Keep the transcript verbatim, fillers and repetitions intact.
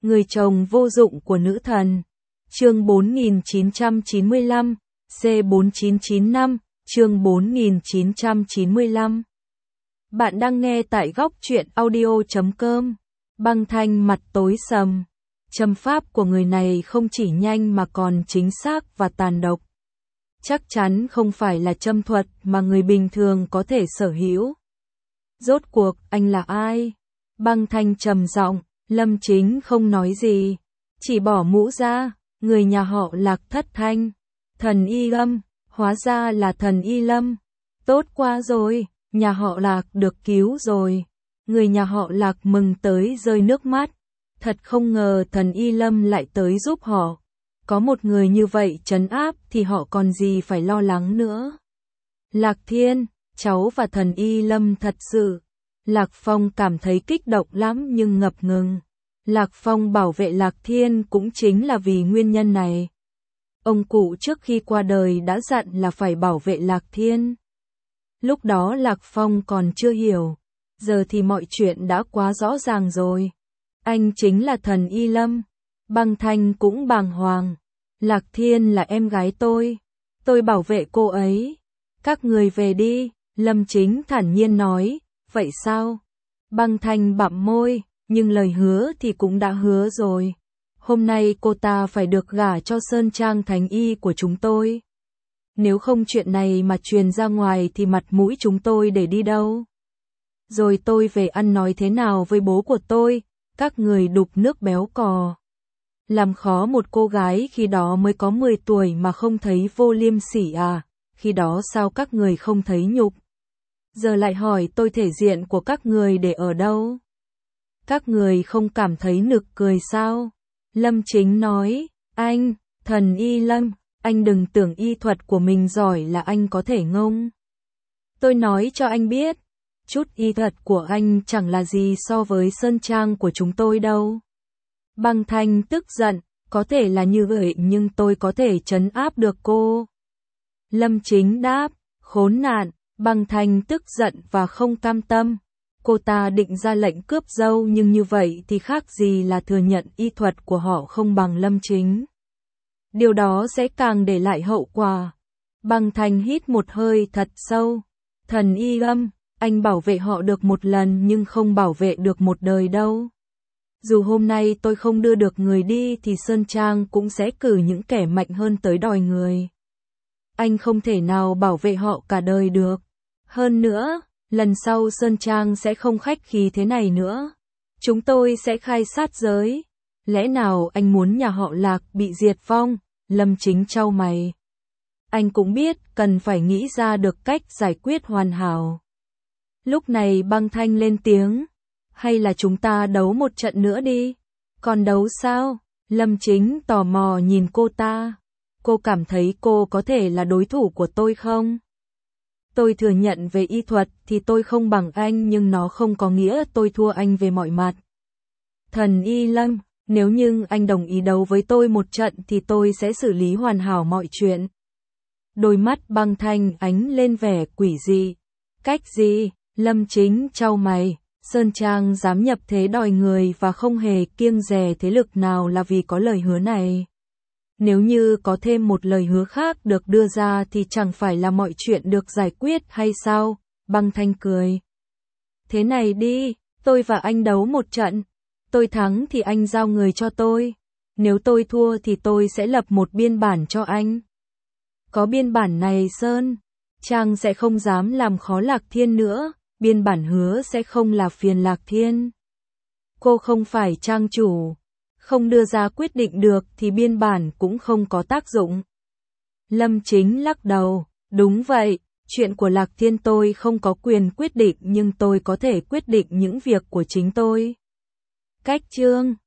Người chồng vô dụng của nữ thần. Chương bốn nghìn chín trăm chín mươi lăm, C bốn chín chín năm, chương bốn nghìn chín trăm chín mươi lăm. Bạn đang nghe tại góc truyện audio chấm com. Băng Thanh mặt tối sầm. Châm pháp của người này không chỉ nhanh mà còn chính xác và tàn độc. Chắc chắn không phải là châm thuật mà người bình thường có thể sở hữu. Rốt cuộc, anh là ai? Băng Thanh trầm giọng. Lâm Chính không nói gì, chỉ bỏ mũ ra. Người nhà họ Lạc thất thanh. Thần Y Lâm, hóa ra là thần Y Lâm. Tốt quá rồi, nhà họ Lạc được cứu rồi. Người nhà họ Lạc mừng tới rơi nước mắt. Thật không ngờ thần Y Lâm lại tới giúp họ. Có một người như vậy trấn áp thì họ còn gì phải lo lắng nữa. Lạc Thiên, cháu và thần Y Lâm thật sự. Lạc Phong cảm thấy kích động lắm nhưng ngập ngừng. Lạc Phong bảo vệ Lạc Thiên cũng chính là vì nguyên nhân này. Ông cụ trước khi qua đời đã dặn là phải bảo vệ Lạc Thiên. Lúc đó Lạc Phong còn chưa hiểu. Giờ thì mọi chuyện đã quá rõ ràng rồi. Anh chính là thần Y Lâm. Băng Thanh cũng bàng hoàng. Lạc Thiên là em gái tôi. Tôi bảo vệ cô ấy. Các người về đi. Lâm Chính thản nhiên nói. Vậy sao? Băng Thanh bặm môi. Nhưng lời hứa thì cũng đã hứa rồi. Hôm nay cô ta phải được gả cho Sơn Trang Thánh Y của chúng tôi. Nếu không chuyện này mà truyền ra ngoài thì mặt mũi chúng tôi để đi đâu? Rồi tôi về ăn nói thế nào với bố của tôi? Các người đục nước béo cò. Làm khó một cô gái khi đó mới có mười tuổi mà không thấy vô liêm sỉ à? Khi đó sao các người không thấy nhục? Giờ lại hỏi tôi thể diện của các người để ở đâu? Các người không cảm thấy nực cười sao? Lâm Chính nói, anh, thần Y Lâm, anh đừng tưởng y thuật của mình giỏi là anh có thể ngông. Tôi nói cho anh biết, chút y thuật của anh chẳng là gì so với Sơn Trang của chúng tôi đâu. Băng Thanh tức giận, có thể là như vậy nhưng tôi có thể trấn áp được cô. Lâm Chính đáp, khốn nạn. Băng Thanh tức giận và không cam tâm. Cô ta định ra lệnh cướp dâu nhưng như vậy thì khác gì là thừa nhận y thuật của họ không bằng Lâm Chính. Điều đó sẽ càng để lại hậu quả. Băng Thanh hít một hơi thật sâu. Thần Y Lâm, anh bảo vệ họ được một lần nhưng không bảo vệ được một đời đâu. Dù hôm nay tôi không đưa được người đi thì Sơn Trang cũng sẽ cử những kẻ mạnh hơn tới đòi người. Anh không thể nào bảo vệ họ cả đời được. Hơn nữa, lần sau Sơn Trang sẽ không khách khí thế này nữa. Chúng tôi sẽ khai sát giới. Lẽ nào anh muốn nhà họ Lạc bị diệt vong? Lâm Chính chau mày. Anh cũng biết cần phải nghĩ ra được cách giải quyết hoàn hảo. Lúc này Băng Thanh lên tiếng. Hay là chúng ta đấu một trận nữa đi? Còn đấu sao? Lâm Chính tò mò nhìn cô ta. Cô cảm thấy cô có thể là đối thủ của tôi không? Tôi thừa nhận về y thuật thì tôi không bằng anh nhưng nó không có nghĩa tôi thua anh về mọi mặt. Thần Y Lâm, nếu như anh đồng ý đấu với tôi một trận thì tôi sẽ xử lý hoàn hảo mọi chuyện. Đôi mắt Băng Thanh ánh lên vẻ quỷ dị. Cách gì? Lâm Chính chau mày. Sơn Trang dám nhập thế đòi người và không hề kiêng dè thế lực nào là vì có lời hứa này. Nếu như có thêm một lời hứa khác được đưa ra thì chẳng phải là mọi chuyện được giải quyết hay sao? Băng Thanh cười. Thế này đi, tôi và anh đấu một trận. Tôi thắng thì anh giao người cho tôi. Nếu tôi thua thì tôi sẽ lập một biên bản cho anh. Có biên bản này Sơn Trang sẽ không dám làm khó Lạc Thiên nữa. Biên bản hứa sẽ không là phiền Lạc Thiên. Cô không phải trang chủ. Không đưa ra quyết định được thì biên bản cũng không có tác dụng. Lâm Chính lắc đầu. Đúng vậy, chuyện của Lạc Thiên tôi không có quyền quyết định nhưng tôi có thể quyết định những việc của chính tôi. Cách chương